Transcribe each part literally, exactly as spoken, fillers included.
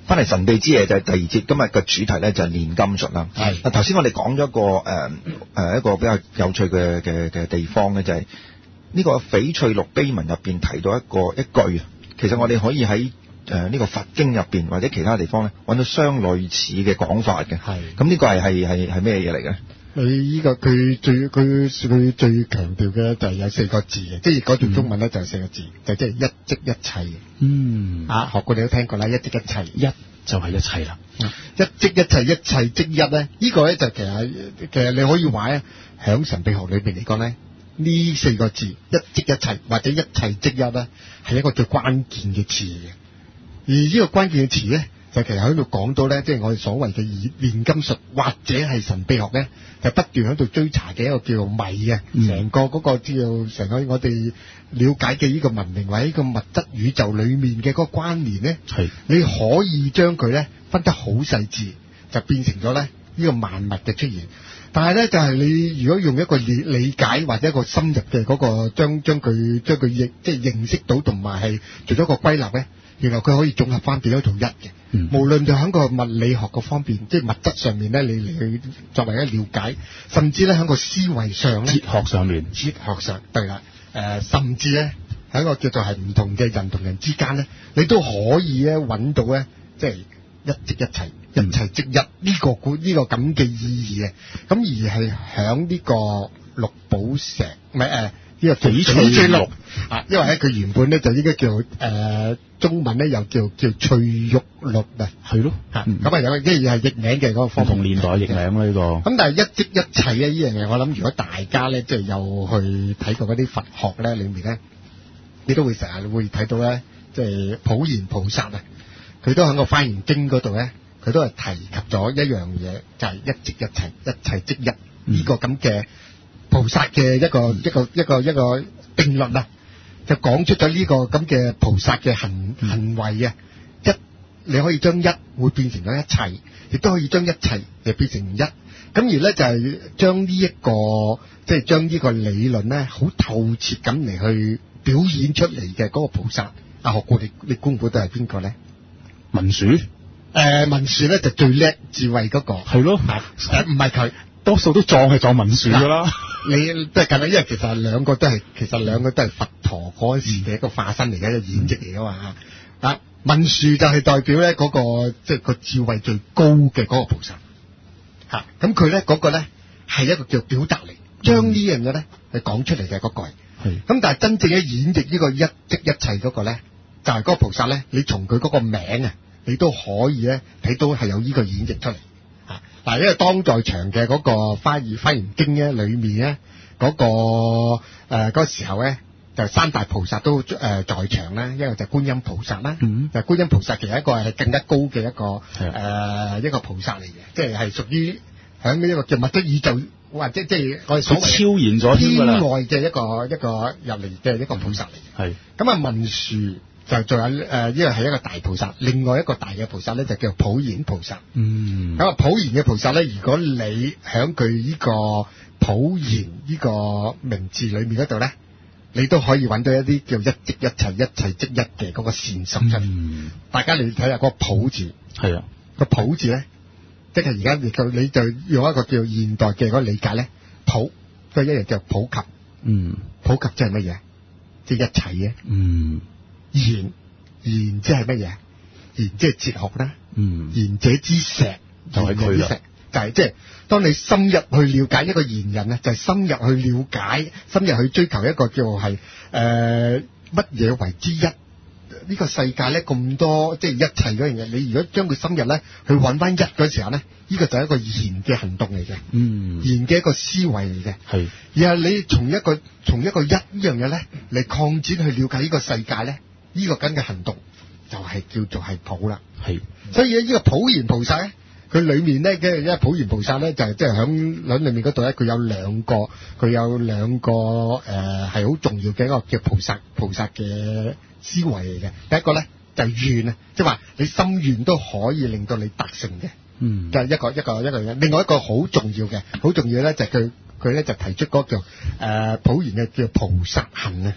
翻嚟神秘之夜就係第二節，今日嘅主題咧就係煉金術啦。 係。 嗱頭先我哋講咗一個誒誒、呃、一個比較有趣嘅嘅嘅地方咧，就係、是、呢個翡翠綠碑文入邊提到一個一句，其實我哋可以喺誒呢個佛經入邊或者其他地方咧揾到相類似嘅講法嘅。 係。 咁呢個係係係係咩嘢嚟嘅？ 你呢個佢最佢佢最強調嘅就係有四個字嘅，即係嗰段中文咧就係四個字，嗯、就即係一即一切。 嗯， 啊，學過你都聽過啦，一即一切， 一就係一切啦。 一即一切，一切即一咧，呢、呢個咧就其實其實你可以話咧，喺神秘學裏邊嚟講咧，呢四個字一即一切或者一切即一咧，係一個最關鍵嘅詞嘅。而呢個關鍵嘅詞咧，就其實喺度講到咧，即係我哋所謂嘅煉金術或者係神秘學咧，就不斷喺度追查嘅一個叫做謎嘅，成、嗯、個嗰個叫做成個我哋了解嘅呢個文明或者呢個物質宇宙裏面嘅嗰個關聯咧，係你可以將佢咧分得好細緻，就變成咗咧呢個萬物嘅出現。但係咧就係、是、你如果用一個理理解或者一個深入嘅嗰、那個將將佢將佢認即係認識到同埋係做咗個歸納咧，原來佢可以綜合翻變咗做一嘅。嗯、無論就喺個物理學個方面，即係物質上面咧，你嚟去作為一個了解，甚至咧喺個思維上咧， 哲學上面， 哲學上對啦，誒、呃，甚至咧喺個叫做係唔同嘅人同人之間咧，你都可以咧揾到咧，即係一即一切，一切即一呢、嗯這個估呢、這個咁嘅意義嘅，咁而係響呢個綠寶石，唔係誒。呢個翡翠綠啊，因為咧佢原本咧就應該叫誒、呃、中文咧又叫叫翠玉綠啊，係咯嚇，咁啊有即係係譯名嘅嗰個方面， 同年代譯名啦呢個。咁但係一即一切咧呢樣嘢，我諗如果大家咧即係有去睇過嗰啲佛學咧裏面咧，你都會成日會睇到咧，即係普賢菩薩啊，佢都喺個《華嚴經》嗰度咧，佢都係提及咗一樣嘢，就係、是、一即一切，一切即一呢、嗯、個咁嘅。菩薩嘅一個一個一個一個定律啊，就講出咗呢個咁嘅菩薩嘅行行為啊，一你可以將一會變成咗一切，亦都可以將一切就變成一，咁而咧就係將呢一個即係將呢個理論咧好透徹咁嚟去表演出嚟嘅嗰個菩薩，阿學過你你估唔估到係邊個咧？ 文殊， 誒、呃、文殊咧就最叻智慧嗰、那個，係咯，誒唔係佢。 多數都撞係撞文殊噶啦， 你即係咁啦，因為其實兩個都係，其實兩個都係佛陀嗰時嘅一個化身嚟嘅，一個演繹嚟噶嘛。啊，文殊就係代表咧嗰個即係個智慧最高嘅嗰個菩薩。吓，咁佢咧嗰個咧係一個叫表達嚟，將呢樣嘢咧係講出嚟嘅嗰個係。係。咁但係真正嘅演繹呢個一即一切嗰個咧，就係、是、嗰個菩薩咧，你從佢嗰個名啊，你都可以咧睇到係有呢個演繹出嚟。嗱，因為當在場嘅嗰個《華嚴華嚴經》咧，裏面咧、那、嗰個誒嗰、呃那個時候咧，就三大菩薩都誒、呃、在場啦。一個就觀音菩薩啦，嗯、就觀音菩薩其實一個係更加高嘅一個誒、呃、一個菩薩嚟嘅，即係係屬於響呢一個叫物質宇宙或者即係我哋所謂超然咗天外嘅一個一個入嚟嘅一個菩薩嚟嘅。係咁啊，文殊。就仲有誒，呢個係一個大菩薩，另外一個大嘅菩薩咧就叫普賢菩薩。嗯，咁啊，普賢嘅菩薩咧，如果你喺佢呢個普賢呢個名字裏面嗰度咧，你都可以揾到一啲叫一即一切、一切即一嘅嗰個善心出嚟。嗯，大家你睇下嗰個普字，係啊，個普字咧，即係而家你就你就用一個叫現代嘅嗰個理解咧，普都一樣叫普及。嗯，普及即係乜嘢？即係一切嘅。嗯。賢賢即係乜嘢？賢即係哲學啦。嗯，賢者之石就係佢啦。就係即係當你深入去了解一個賢人咧，就係、是、深入去了解，深入去追求一個叫係誒乜嘢為之一？呢、這個世界咧咁多即係、就是、一切嗰樣嘢，你如果將佢深入咧去揾翻一嗰時候咧，呢、這個就係一個賢嘅行動嚟嘅。嗯，賢嘅一個思維嚟嘅。係，而係你從一個從一個一呢樣嘢咧嚟擴展去了解呢個世界咧。呢、這個咁嘅行動就係叫做係普啦，係，所以呢個普賢菩薩咧，佢裏面咧嘅因為普賢菩薩咧就係即係響響裏面嗰度咧，佢有兩個，佢有兩個誒係好重要嘅一個叫菩薩菩薩嘅思維嚟嘅。第一個咧就係願啊，即係話你心願都可以令到你達成嘅，嗯，就係一個一個一個嘢。另外一個好重要嘅，好重要咧就係佢佢咧就提出嗰個叫誒普賢嘅叫菩薩行啊。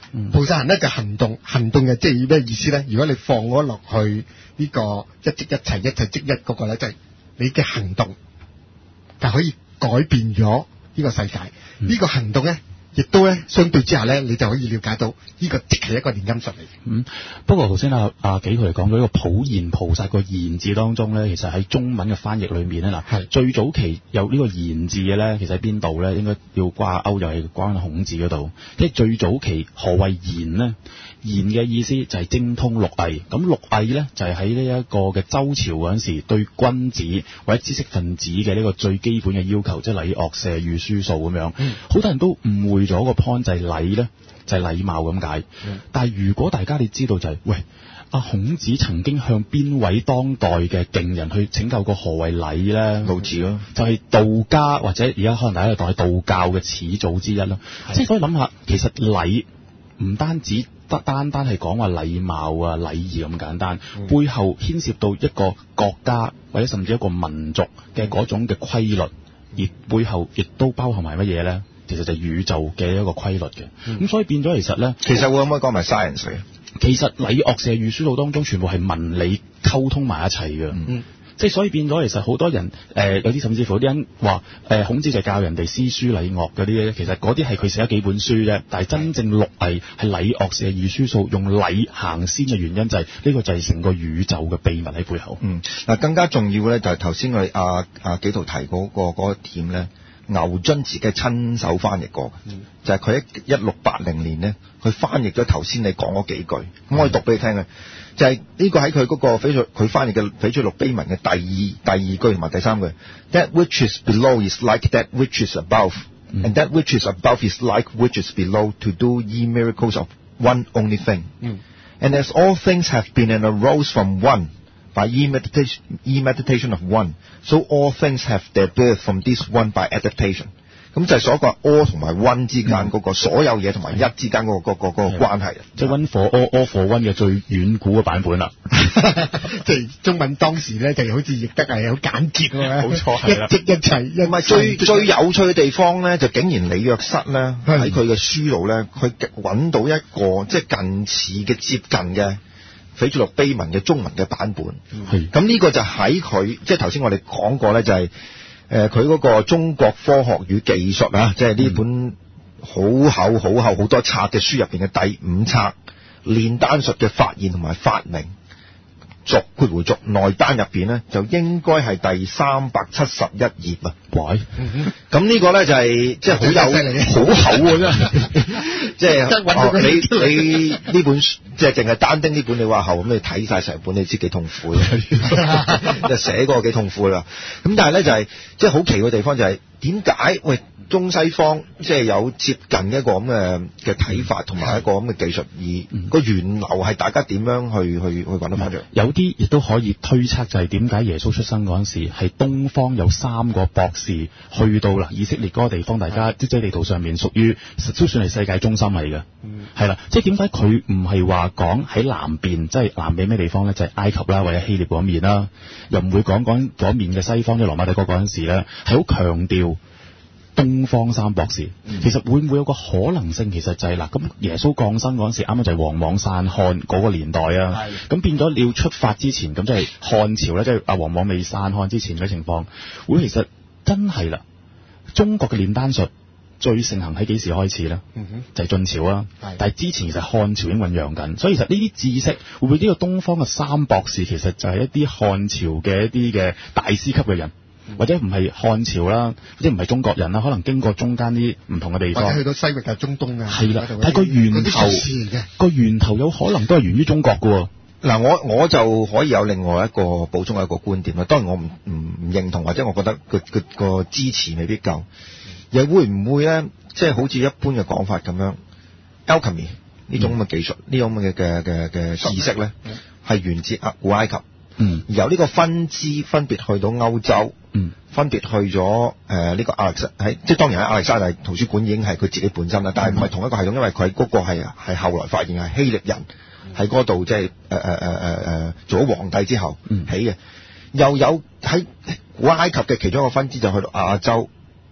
嗯、菩薩行咧就行動，行動嘅即係咩意思咧？如果你放咗落去呢個一即一齊一齊即一嗰個咧，就係、是、你嘅行動就可以改變咗呢個世界。呢、嗯、個行動咧，亦都咧相對之下咧，你就可以了解到呢個即係一個煉金術嚟。 嗯，不過頭先阿阿紀佢嚟講到呢個普賢菩薩個賢字當中咧，其實喺中文嘅翻譯裏面咧，嗱，最早期有呢個賢字嘅咧，其實喺邊度咧？應該要掛鈎，又係關孔子嗰度。即係最早期何謂賢呢？賢嘅意思就係精通六藝，咁六藝咧就係喺呢一個嘅周朝嗰陣時對君子或者知識分子嘅呢個最基本嘅要求，即係禮樂射御書數咁樣。好、嗯、多人都誤會咗個 point 就係禮咧，就係、是、禮貌咁解。嗯、但係如果大家你知道就係、是，喂，阿孔子曾經向邊位當代嘅勁人去請教過何謂禮咧？ 老子咯， 就係道家或者而家可能大家當係道教嘅始祖之一啦。即係可以諗下，其實禮唔單止得單單係講話禮貌啊、禮儀咁簡單，嗯、背後牽涉到一個國家或者甚至一個民族嘅嗰種嘅規律，而背後亦都包含埋乜嘢咧？其實就係宇宙嘅一個規律嘅。咁、嗯、所以變咗其實咧， 其實會可唔可以講埋 science 嘅？ 其實禮樂射御書數當中，全部係文理溝通埋一齊嘅。嗯即係所以變咗，其實好多人誒、呃、有啲甚至乎有啲人話誒、呃、孔子就教人哋詩書禮樂嗰啲咧，其實嗰啲係佢寫咗幾本書啫。但係真正六藝係禮樂射御書數，用禮行先嘅原因就係、是、呢、這個就係成個宇宙嘅秘密喺背後。嗯， 嗱更加重要咧就係頭先我哋阿阿紀陶提嗰、那個嗰、那個點咧，牛津自己親手翻譯過嘅、嗯，就係佢喺一六八零年咧，佢翻譯咗頭先你講嗰幾句，咁、嗯、我可以讀俾你聽嘅。就係、是、呢個喺佢嗰個翡翠佢翻譯嘅翡翠綠碑文嘅第二第二句同埋第三句 ，That which is below is like that which is above,、嗯、and that which is above is like which is below to do ye miracles of one only thing、嗯。And as all things have been and arose from one by ye meditation, ye meditation of one, so all things have their birth from this one by adaptation。咁就係所講 all 同埋 one 之間嗰個所有嘢同埋一之間嗰、嗰個嗰、嗰個嗰個關係， 即係 one for all all for one 嘅最遠古嘅版本啦。 即係中文當時咧就好似譯得係好簡潔喎。冇錯， 係啦，一即一齊。唔係最最有趣嘅地方咧，就竟然李約瑟咧喺佢嘅書度咧，佢揾到一個即係近似嘅接近嘅翡翠綠碑文嘅中文嘅版本。係。咁呢個就喺佢即係頭先我哋講過咧，就係、是。誒佢嗰個中國科學與技術啊，即係呢本好厚好厚好多冊嘅書入邊嘅第五冊，煉丹術嘅發現同埋發明，逐括弧逐內丹入邊咧，就應該係第三百七十一頁啊！喂，咁呢個咧就係即係好有好厚喎，真係，即係你你呢本即係淨係單丁呢本你話厚，咁你睇晒成本，你知幾痛苦嘅，即係寫嗰個幾痛苦啦。咁但係咧就係即係好奇嘅地方就係點解喂中西方即係有接近一個咁嘅嘅睇法同埋一個咁嘅技術，而個源流係大家點樣去去去揾到翻出嚟？ 有啲亦都可以推測就係點解耶穌出生嗰陣時係東方有三個博士去到啦以色列嗰個地方，大家即係地圖上面屬於都算係世界中心嚟嘅，係、嗯、啦。即係點解佢唔係話講喺南邊，即係南邊咩地方咧？就係、是、埃及啦，或者希臘嗰面啦，又唔會講講嗰面嘅西方，即係羅馬帝國嗰陣時咧，係好強調東方三博士。嗯、其實會唔會有個可能性？其實就係、是、嗱，咁耶穌降生嗰陣時，啱啱就係王莽散漢嗰個年代啊。咁變咗你要出發之前，咁即係漢朝咧，即係阿王莽未散漢之前嘅情況，會其實真係啦。中國嘅煉丹術最盛行喺幾時開始咧？嗯哼，就係晉朝啊。但係之前其實漢朝已經醖釀緊，所以其實呢啲知識會唔會呢個東方嘅三博士，其實就係一啲漢朝嘅一啲嘅大師級嘅人？或者唔係漢朝啦，或者唔係中國人啦，可能經過中間啲唔同嘅地方， 或者去到西域就中東啊， 係啦，睇個源頭，個源頭有可能都係源於中國㗎。 嗱，我我就可以有另外一個補充一個觀點啦。當然我唔唔唔認同，或者我覺得個個個支持未必夠。又會唔會咧？即係好似一般嘅講法咁樣 ，alchemy 呢種咁嘅技術，呢種咁嘅嘅嘅嘅知識咧，係源自啊古埃及。嗯，由呢個分支分別去到歐洲，嗯，分別去咗誒呢個亞歷山喺，即係當然喺亞歷山大圖書館已經係佢自己本身啦，但係唔係同一個系統，因為佢嗰個係係後來發現係希臘人喺嗰度即係誒誒誒誒誒做咗皇帝之後起嘅，嗯，又有喺古埃及嘅其中一個分支就去到亞洲，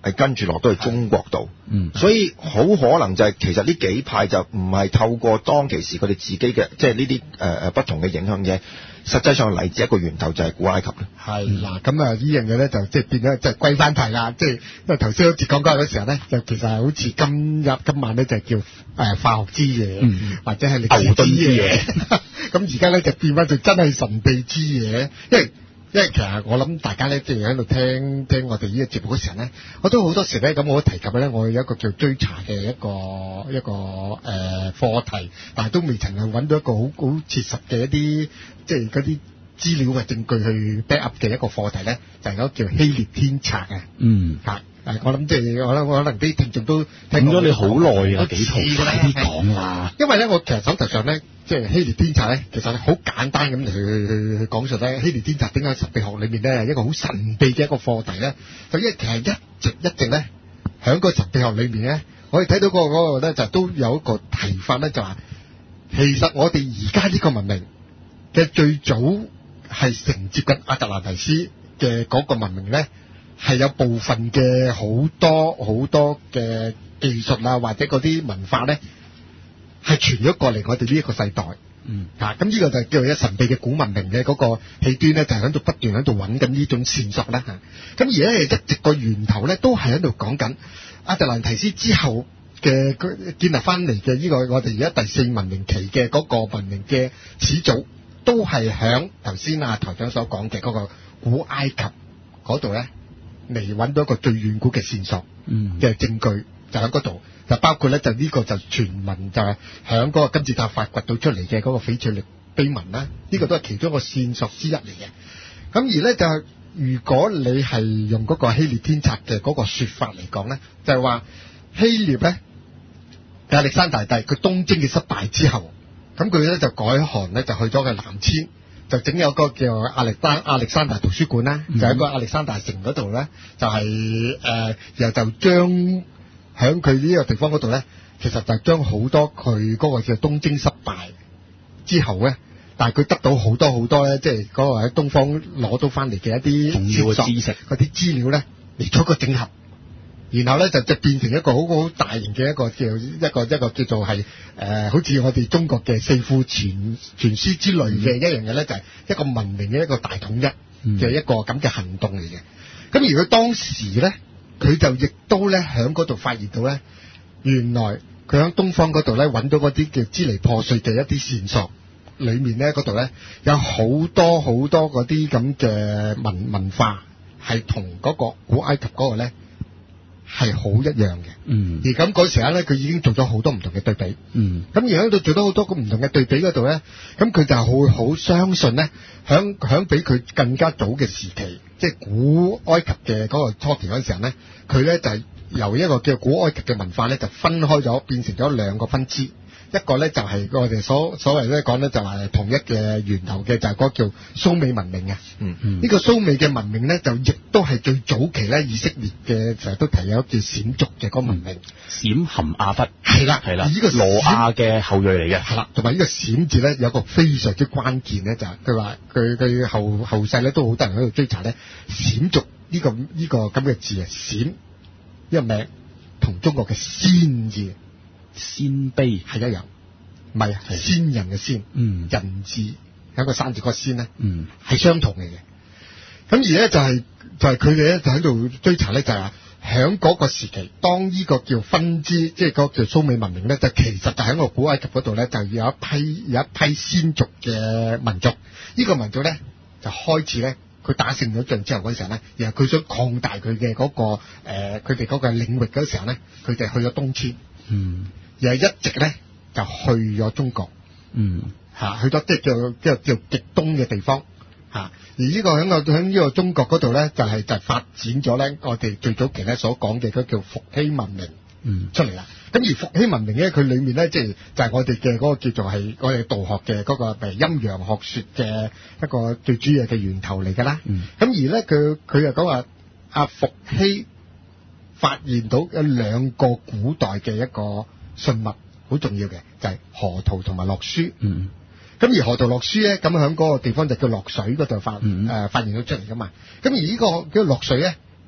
係跟住落到去中國度。嗯，所以好可能就係、是、其實呢幾派就唔係透過當其時佢哋自己嘅即係呢啲誒誒不同嘅影響嘅，實際上嚟自一個源頭就係古埃及咧。 係嗱，咁啊呢樣嘢咧就即係變咗即係歸翻題啦，即係因為頭先好似講緊嗰時候咧，就其實係好似今日今晚咧就叫誒、呃、化學之夜，嗯、或者係歷史之夜。咁而家咧就變翻就真係神秘之夜，因為。因為其實我諗大家咧，即係喺度聽聽我哋呢個節目嗰時候咧，我都好多時咧咁，我都提及咧，我有一個叫追查嘅一個一個誒課題，但係都未曾係揾到一個好好切實嘅一啲即係嗰啲資料嘅證據去 back up 嘅一個課題咧，就係、是、嗰個叫希臘天策啊。嗯，嚇誒，我諗即係我諗我可能啲聽眾都聽咗你好耐啊，幾套快啲講啦。因為咧，我其實手頭上咧。即係希臘天策咧，其實好簡單咁嚟去去去講述咧。希臘天策點解神秘學裏面咧一個好神秘嘅一個課題咧？就因為其實一直一直咧喺個神秘學裏面咧，我哋睇到嗰、嗰個嗰個咧就都有一個提法咧，就話其實我哋而家呢個文明嘅最早係承接緊亞特蘭提斯嘅嗰個文明咧，係有部分嘅好多好多嘅技術啊，或者嗰啲文化咧。係傳咗過嚟我哋呢一個世代，嗯，嚇咁呢個就叫做一神秘嘅古文明嘅嗰個起端咧，就係喺度不斷喺度揾緊呢種線索啦嚇。咁而咧一直個源頭咧都係喺度講緊亞特蘭提斯之後嘅建立翻嚟嘅呢個我哋而家第四文明期嘅嗰個文明嘅始祖，都係響頭先阿台長所講嘅嗰個古埃及嗰度咧嚟揾到一個最遠古嘅線索嘅證據，就喺嗰度。就包括咧，就呢個就傳聞就係響嗰個金字塔發掘到出嚟嘅嗰個翡翠綠碑文啦，呢、這個都係其中一個線索之一嚟嘅。咁而咧就係如果你係用嗰個希臘天策嘅嗰個說法嚟講咧，就係、是、話希臘咧亞歷山大帝佢東征嘅失敗之後，咁佢咧就改行咧就去咗個南遷，就整有個叫亞歷丹亞歷山大圖書館啦，嗯、就喺個亞歷山大城嗰度咧，就係、是、誒、呃，然後就將。喺佢呢個地方嗰度咧，其實就將好多佢嗰個叫東征失敗之後咧，但係佢得到好多好多咧，即係嗰個喺東方攞到翻嚟嘅一啲重要嘅知識，嗰啲資料咧嚟做一個整合，然後咧就就變成一個好好大型嘅一個叫一個一個叫做係誒、呃，好似我哋中國嘅四庫全全書之類嘅一樣嘢咧，就係一個文明嘅一個大統一嘅一個咁嘅行動嚟嘅。咁、嗯、而佢當時咧。佢就亦都咧喺嗰度發現到咧，原來佢喺東方嗰度咧揾到嗰啲叫支離破碎嘅一啲線索，裏面咧嗰度咧有好多好多嗰啲咁嘅文文化係同嗰個古埃及嗰個咧係好一樣嘅。嗯，而咁嗰時候咧，佢已經做咗好多唔同嘅對比。嗯，咁而喺度做咗好多個唔同嘅對比嗰度咧，咁佢就會好相信咧，響響比佢更加早嘅時期。即係古埃及嘅嗰個初期嗰陣時候咧，佢咧就係由一個叫古埃及嘅文化咧，就分開咗，變成咗兩個分支。一個咧就係我哋所所謂咧講咧就係同一嘅源頭嘅，就係、是、嗰個叫蘇美文明啊。嗯嗯。呢個蘇美嘅文明咧，就亦都係最早期咧，以色列嘅成日都提有叫閃族嘅嗰個文明。閃含亞弗。係啦係啦。呢個羅亞嘅後裔嚟嘅。係啦，同埋呢個閃字咧有一個非常之關鍵咧，就係佢話佢佢後後世咧都好多人喺度追查咧，閃族呢、這個呢、這個咁嘅字啊，閃呢個名同中國嘅先字。鮮卑係一樣，唔係先人嘅先，嗯，人字有一個山字個先咧，嗯，係相同嚟嘅。咁而咧就係、是、就係佢哋咧就喺度追查咧，就係話響嗰個時期，當呢個叫分支，即係嗰個叫蘇美文明咧，就其實就喺個古埃及嗰度咧，就有一批有一批先族嘅民族。呢、這個民族咧就開始咧，佢打勝咗仗之後嗰陣時候咧，然後佢想擴大佢嘅嗰個誒，佢哋嗰個領域嗰時候咧，佢哋去咗東遷，嗯。而係一直咧就去咗中國，嗯嚇，去咗即係叫叫叫極東嘅地方嚇。而呢個喺個喺呢個中國嗰度咧，就係就發展咗咧，我哋最早期咧所講嘅嗰叫伏羲文明，嗯出嚟啦。咁而伏羲文明咧，佢裡面咧即係就係我哋嘅嗰個叫做係我哋道學嘅嗰個誒陰陽學説嘅一個最主要嘅源頭嚟㗎啦。嗯，咁而咧佢佢又講話阿伏羲發現到有兩個古代嘅一個信物好重要嘅，就係、是、河圖同埋洛書。嗯，咁而河圖洛書咧，咁喺嗰個地方就叫洛水嗰度發誒、嗯呃、發現到出嚟噶嘛。咁而呢、這個叫洛水咧，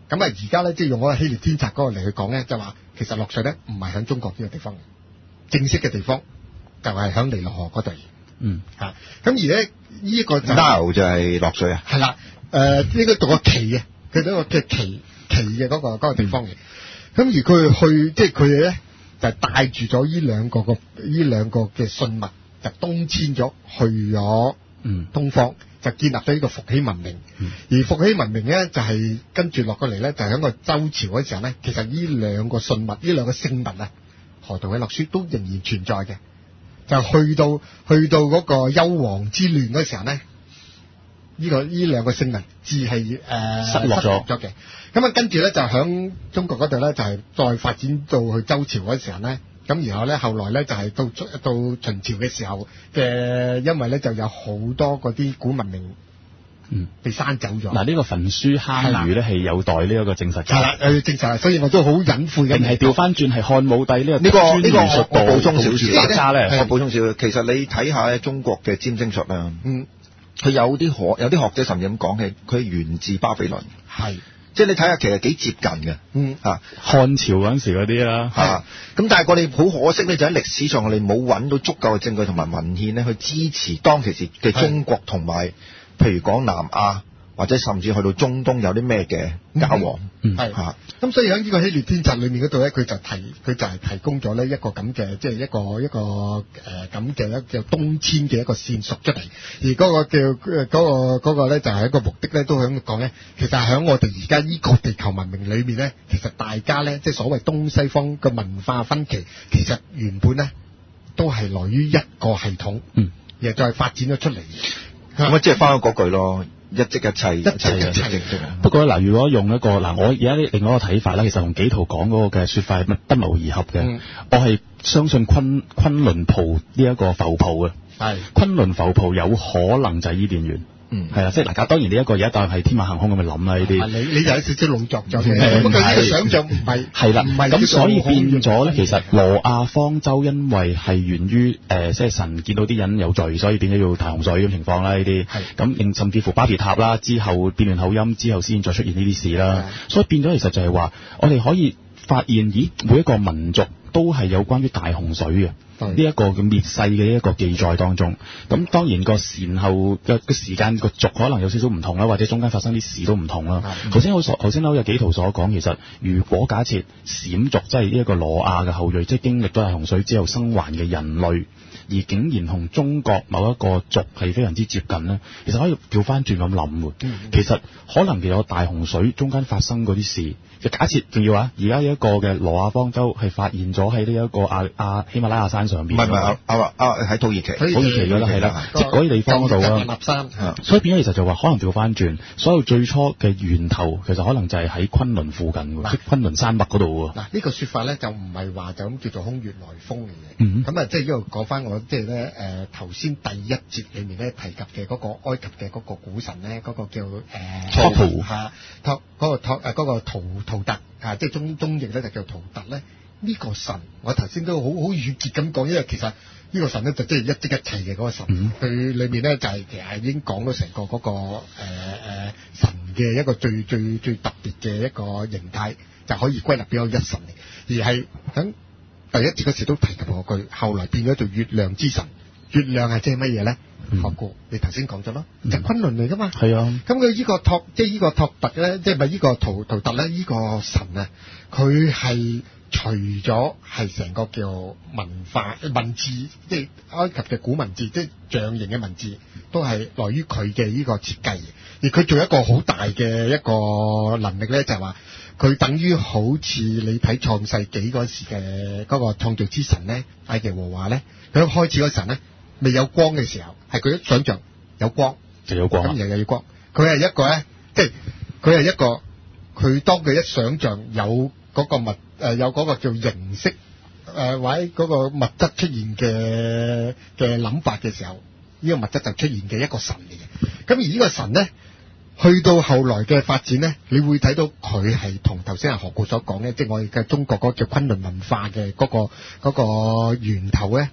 咁啊而家咧即係用嗰個希臘天策嗰個嚟去講咧，就話其實落水咧唔係喺中國呢個地方，正式嘅地方就係喺尼羅河嗰度。 嗯， 嚇、啊，咁而咧呢一個就 Nile 就係落水啊。 係啦，誒應該讀個旗嘅，佢嗰個嘅旗旗嘅嗰個嗰個地方嘅。咁、嗯、而佢去即係佢哋咧就帶住咗呢兩個個呢兩個嘅信物，就東遷咗去咗嗯東方，就建立咗呢個伏羲文明。嗯、而伏羲文明咧就係、是、跟住落過嚟咧，就喺、是、個周朝嗰時候咧，其實呢兩個信物，呢兩個聖物啊，河圖嘅洛書都仍然存在嘅。就去到去到嗰個幽王之亂嗰時候咧，呢、這個呢兩個聖物只係誒失落咗嘅。咁啊跟住咧就響中國嗰度咧就係、是、再發展到去周朝嗰時候咧，咁然後咧後來咧就係、是、到到秦朝嘅時候嘅，因為咧就有好多嗰啲古文明。嗯，被刪走咗。嗱， 呢個焚書坑儒咧係有待呢一個證實嘅。係啦， 誒證實，所以我都好隱晦嘅。 定係調翻轉係漢武帝呢個呢個呢個術我補充少少家咧， 我補充少少。其實你睇下中國嘅占星術啦，嗯，佢有啲學有啲學者甚至咁講嘅，佢係源自巴比倫。係。即係你睇下，其實幾接近嘅，嗯啊， 漢朝嗰陣時嗰啲啦， 嚇。咁但係我哋好可惜咧，就喺歷史上我哋冇揾到足夠嘅證據同埋文獻咧，去支持當其時嘅中國同埋，譬如講南亞或者甚至去到中東有啲咩嘅交往， 嗯係嚇。咁所以喺呢個希臘天策裏面嗰度咧，佢就提佢就係提供咗呢一個咁嘅，即係一個一個誒咁嘅一叫東遷嘅一個線索出嚟。而嗰個叫嗰個嗰個咧就係一個目的咧，都響講咧，其實喺我哋而家呢個地球文明裏面咧，其實大家咧即係所謂東西方嘅文化分歧，其實原本咧都係來於一個系統，嗯，而再發展咗出嚟。 咁啊，即係翻咗嗰句咯。一即一切，一切一切。 不過嗱，如果用一個嗱，我而家另外一個睇法啦，其實同紀陶講嗰個嘅說法係不謀而合嘅。嗯、我係相信昆昆崙浦呢一個浮浦嘅，係昆崙浮浦有可能就係伊甸園。嗯，係啊，即係嗱，當然呢一個而家當係天馬行空咁去諗啦，呢啲。你你就有少少老作咗嘅，不過呢個想像唔係係啦，唔係咁，所以變咗咧，其實挪亞方舟因為係源於誒，即、呃、係神見到啲人有罪，所以變咗要大洪水咁情況啦，呢啲。係。咁甚至乎巴別塔啦，之後變亂口音之後先再出現呢啲事啦，所以變咗其實就係話，我哋可以發現，咦，每一個民族都係有關於大洪水嘅。呢一個嘅滅世嘅一個記載當中，咁當然個前後嘅個時間個軸可能有少少唔同啦，或者中間發生啲事都唔同啦。頭先好所頭先好有紀陶所講，其實如果假設閃族即係呢一個挪亞嘅後裔，即係經歷咗大洪水之後生還嘅人類，而竟然同中國某一個族係非常之接近咧，其實可以調翻轉咁諗喎。其實可能其實大洪水中間發生嗰啲事，就假設仲要話，而家有一個嘅挪亞方舟係發現咗喺呢一個亞亞喜馬拉雅山上邊， 唔係唔係啊啊喺土耳其， 土耳其嗰度係啦，即係嗰啲地方嗰度啊。立山，所以變咗其實就話可能調翻轉，所有最初嘅源頭其實可能就係喺昆崙附近喎，即係昆崙山脈嗰度喎。嗱呢個説法咧就唔係話就咁叫做空穴來風嚟嘅。咁啊即係呢度講翻我即係咧誒頭先第一節裡面咧提及嘅嗰個埃及嘅嗰個古神咧，嗰個叫誒托圖嚇托嗰個托誒嗰個圖圖特啊，即係中中譯咧就叫圖特咧。呢個神，我頭先都好好預結咁講，因為其實呢個神咧就即係一即一切嘅嗰個神，佢、嗯、裏面咧就係、是、其實已經講到成個嗰、那個誒誒、呃、神嘅一個最最最特別嘅一個形態，就可以歸納俾我一神嚟，而係喺第一節嗰時都提及過句，後來變咗做月亮之神。月亮係即係乜嘢咧？學過、嗯，你頭先講咗咯，就係、昆崙嚟噶嘛。係啊，咁佢呢個托，即係呢個托特咧，即係咪呢個圖圖特咧？呢、這個神啊，佢係。除咗係成個叫文化文字，即係埃及嘅古文字，即係象形嘅文字，都係來於佢嘅呢個設計。而佢做一個好大嘅一個能力咧，就係話佢等於好似你睇創世紀嗰時嘅嗰個創造之神咧，埃及和華咧，佢一開始嗰陣咧未有光嘅時候，係佢一想像有光就有光，咁又有光。佢係一個咧，即係佢係一個，佢當佢一想像有嗰個物。誒、呃、有嗰個叫形式，誒、呃、或者嗰個物質出現嘅嘅諗法嘅時候，呢、這個物質就出現嘅一個神嚟嘅。咁而呢個神咧，去到後來嘅發展咧，你會睇到佢係同頭先阿何故所講咧，即係我哋嘅中國嗰個叫昆崙文化嘅嗰、那個嗰、那個源頭咧，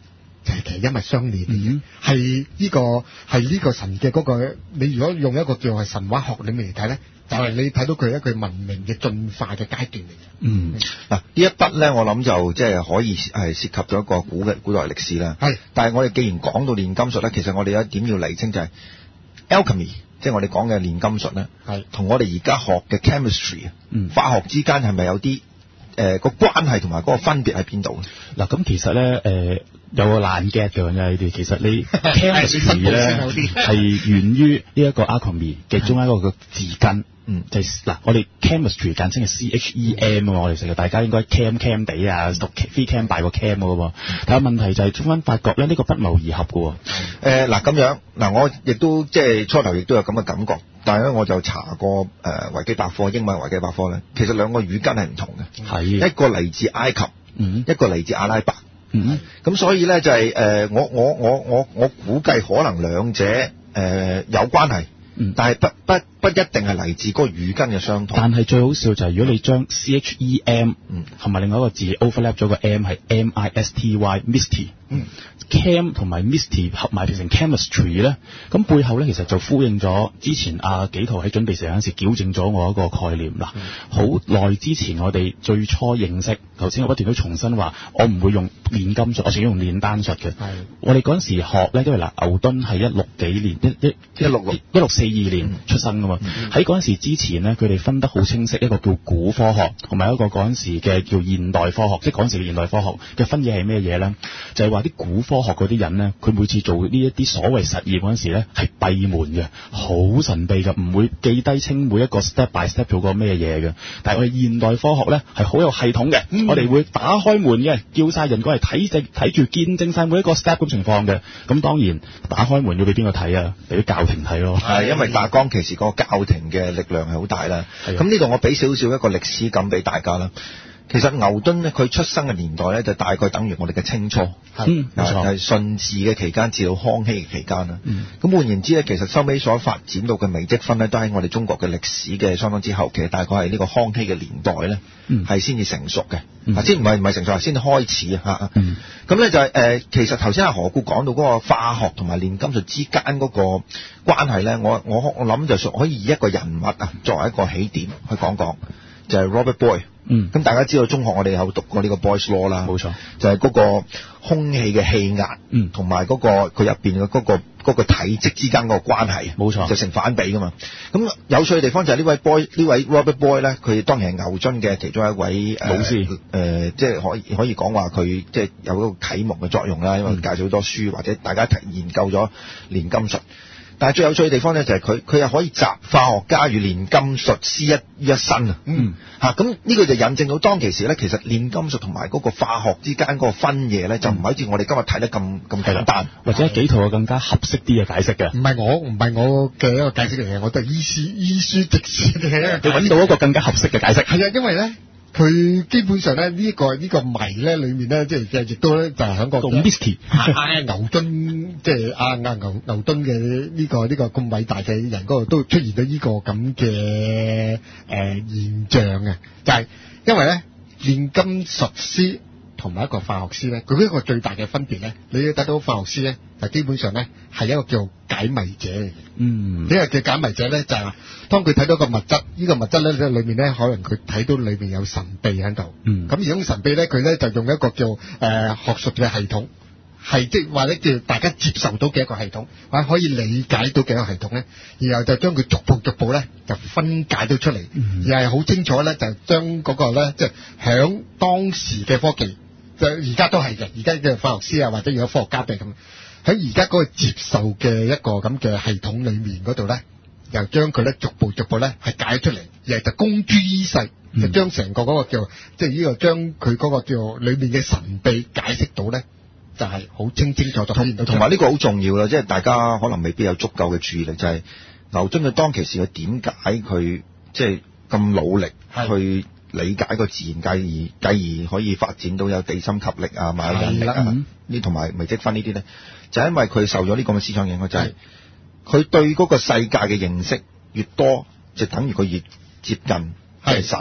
就係、是、其實因為相連嘅，係呢、這個係呢個神嘅嗰、那個。你如果用一個叫係神話學裏面嚟睇咧，就係、是、你睇到佢一個文明嘅進化嘅階段嚟嘅。 嗯，嗱呢一筆咧，我諗就即係可以係涉及咗一個古嘅古代歷史啦。係，但係我哋既然講到煉金術咧，其實我哋有一點要釐清就係 alchemy， 即係我哋講嘅煉金術咧，係同我哋而家學嘅 chemistry，嗯，化學之間係咪有啲誒個關係同埋嗰個分別喺邊度咧？嗱， 咁其實咧誒。呃有個爛 get 嘅呢啲，其實你 chemistry 咧係源於呢一個 alchemy 嘅中一個嘅字根，嗯，就係、是、嗱，我哋 chemistry 簡稱係 C H E M 啊，我哋成日大家應該 cam cam 地啊，讀 free cam 拜個 cam 嘅喎，但係問題就係中間發覺咧，呢、這個不謀而合嘅喎。 誒嗱咁樣嗱，我亦都即係初頭亦都有咁嘅感覺，但係咧我就查過誒、呃、維基百科英文維基百科咧，其實兩個語根係唔同嘅，係一個嚟自埃及，嗯，一個嚟自阿拉伯。嗯，咁所以咧就係、是、誒、呃，我我我我我估計可能兩者誒、呃、有關係，嗯，但係不不不一定係嚟自嗰個語根嘅相同。 但係最好笑就係如果你將 C H E M 嗯同埋另外一個字 overlap 咗個 M 係 M I S T Y misty，嗯 ，chem 同埋 misty 合埋變成 chemistry 咧，咁背後咧其實就呼應咗之前阿紀陶喺準備時嗰陣時矯正咗我一個概念啦。好耐之前我哋最初認識，頭先我不斷都重新話，我唔會用煉金術，我淨係用煉丹術嘅。係，我哋嗰陣時學咧，因為嗱牛頓係一六幾年，一一一六六一六四二年出生噶嘛。喺嗰陣時之前咧，佢哋分得好清晰，一個叫古科學，同埋一個嗰陣時嘅叫現代科學。即係嗰陣時嘅現代科學嘅分野係咩嘢咧？就係話啲古科學嗰啲人咧，佢每次做呢一啲所謂實驗嗰陣時咧，係閉門嘅，好神秘嘅，唔會記低清每一個 step by step 做過咩嘢嘅。但係我哋現代科學咧係好有系統嘅，嗯、我哋會打開門嘅，叫晒人過嚟睇證睇住見證晒每一個 step 咁情況嘅。咁當然打開門要俾邊個睇啊？俾啲教廷睇咯。 係因為大江其時個教廷嘅力量係好大啦。咁呢度我俾少少一個歷史感俾大家啦。其實牛頓咧，佢出生嘅年代咧，就大概等於我哋嘅清初，係冇錯，係順治嘅期間至到康熙嘅期間啦。咁、嗯、換言之咧，其實收尾所發展到嘅微積分咧，都喺我哋中國嘅歷史嘅相當之後期，大概係呢個康熙嘅年代咧，係先至成熟嘅。啊，即係唔係唔係成熟，係先至開始啊！嚇、嗯，咁咧就係、是、誒、呃，其實頭先阿何故講到嗰個化學同埋煉金術之間嗰個關係咧，我我我諗就可以以一個人物啊作為一個起點去講講，就係、是、Robert Boyle。嗯，咁大家知道中學我哋有讀過呢個 Boyle's Law 啦，冇錯，就係、是、嗰個空氣嘅氣壓，嗯，同埋嗰個佢入邊嘅嗰個嗰、那個體積之間嗰個關係，冇錯，就成反比噶嘛。咁有趣嘅地方就係呢位 Boyle 呢位 Robert Boyle 咧，佢當然係牛津嘅其中一位老師，誒、呃，即係可以可以講話佢即係有嗰個啟蒙嘅作用啦，因為介紹好多書、嗯、或者大家研究咗煉金術。但係最有趣嘅地方咧，就係佢佢又可以集化學家與煉金術師一於一身啊！嗯，嚇咁呢個就引證到當其時咧，其實煉金術同埋嗰個化學之間嗰個分野咧，就唔係好似我哋今日睇得咁咁簡單， 或者幾套更加合適啲嘅解釋嘅。 唔係我唔係我嘅一個解釋嚟嘅，我都係依書依書直説嘅。 你揾到一個更加合適嘅解釋。係啊，因為咧。佢基本上咧呢、這個呢、這個謎咧裏面咧，即係亦都咧就係喺個 Minsky 阿牛頓，即係阿阿牛牛頓嘅呢個呢、這個咁偉大嘅人嗰度都出現咗呢個咁嘅誒現象嘅，就係、是、因為咧煉金術師同埋一個化學師咧，佢一個最大嘅分別咧，你要睇到化學師咧，就基本上咧係一個叫解謎者嚟嘅。嗯，呢個叫解謎者咧，就係、是、當佢睇到個物質，呢、這個物質咧裏面咧，可能佢睇到裏面有神秘喺度。嗯，咁而種神秘咧，佢咧就用一個叫誒、呃、學術嘅系統，係即係或者叫大家接受到嘅一個系統，或者可以理解到嘅一個系統咧，然後就將佢逐步逐步咧就分解到出嚟，嗯、而係好清楚咧就將嗰個咧即係響當時嘅科技。就而家都係嘅，而家嘅化學師啊，或者有科學家嘅咁，喺而家嗰個接受嘅一個咁嘅系統裏面嗰度咧，又將佢咧逐步逐步咧係解出嚟，而係就公諸於世，嗯、就將成個嗰個叫即係呢個將佢嗰個叫裏面嘅神秘解釋到咧，就係、是、好清清楚楚。 同同埋呢個好重要啦，即係大家可能未必有足夠嘅注意力，就係、是、牛頓佢當其時佢點解佢即係咁努力去理解個自然界，繼而繼而可以發展到有地心吸力啊、萬有引力啊，呢同埋微積分呢啲咧，就係因為佢受咗呢個嘅思想影響，就係、是、佢對嗰個世界嘅認識越多，就等於佢越接近係神啊。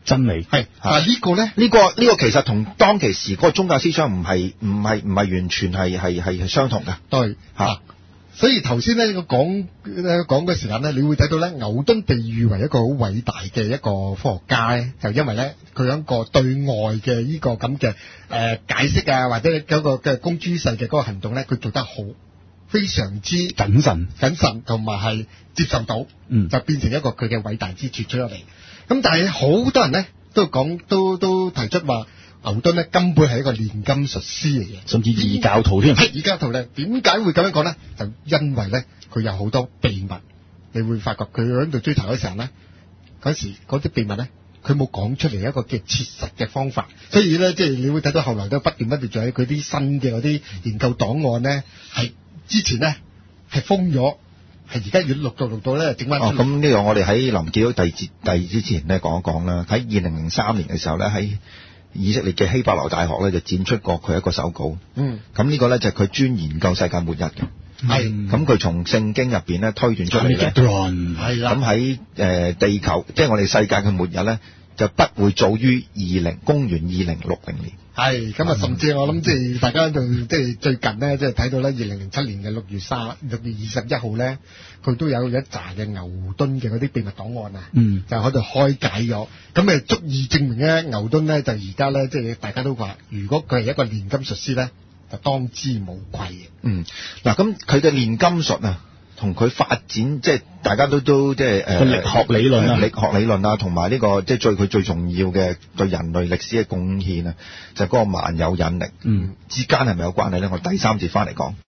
真理。 係，但係呢個咧， 呢、這個呢、這個其實同當其時嗰個宗教思想唔係唔係唔係完全係係係相同嘅。 對，嚇、啊。所以頭先咧個講講嘅時間咧，你會睇到咧，牛頓被譽為一個好偉大嘅一個科學家咧，就因為咧佢有一個對外嘅呢個咁嘅誒解釋啊，或者嗰個嘅公諸世嘅嗰個行動咧，佢做得好，非常之謹慎、 謹慎同埋係接受到， 嗯， 就變成一個佢嘅偉大之處出咗嚟。咁但係好多人咧都講都都提出話，牛頓咧根本係一個煉金術師嚟嘅， 甚至異教徒添。 係異教徒咧，點解會咁樣講咧？就因為咧佢有好多秘密，你會發覺佢喺度追求嘅時候咧，嗰時嗰啲秘密咧，佢冇講出嚟一個嘅切實嘅方法，所以咧即係你會睇到後來都不斷不斷仲喺佢啲新嘅嗰啲研究檔案咧，係之前咧係封咗。係而家要錄到錄到咧，整翻出嚟。 哦，咁呢個我哋喺臨結到第節第二之前咧講一講啦。喺二零零三年嘅時候咧，喺以色列嘅希伯來大學咧就展出過佢一個手稿。 嗯。咁呢個咧就係佢專研究世界末日嘅。 係。咁佢從聖經入邊咧推斷出嚟咧。 係啦。 咁喺誒地球，即係我哋世界嘅末日咧，就不會早於二零公元二零六零年。 係，咁啊，甚至我諗即係大家就即係最近咧，即係睇到咧，二零零七年嘅六月三六月二十一號咧，佢都有一紮嘅牛頓嘅嗰啲秘密檔案啊，嗯，就喺度開解咗，咁誒足以證明咧，牛頓咧就而家咧，即係大家都話，如果佢係一個煉金術師咧，就當之無愧嘅。嗯， 嗱，咁佢嘅煉金術啊，同佢發展即係大家都都即係誒力學理論啊， 力學理論啊，同埋呢個即係最佢最重要嘅對人類歷史嘅貢獻啊，就係嗰個萬有引力，嗯，之間係咪有關係咧？我第三節翻嚟講。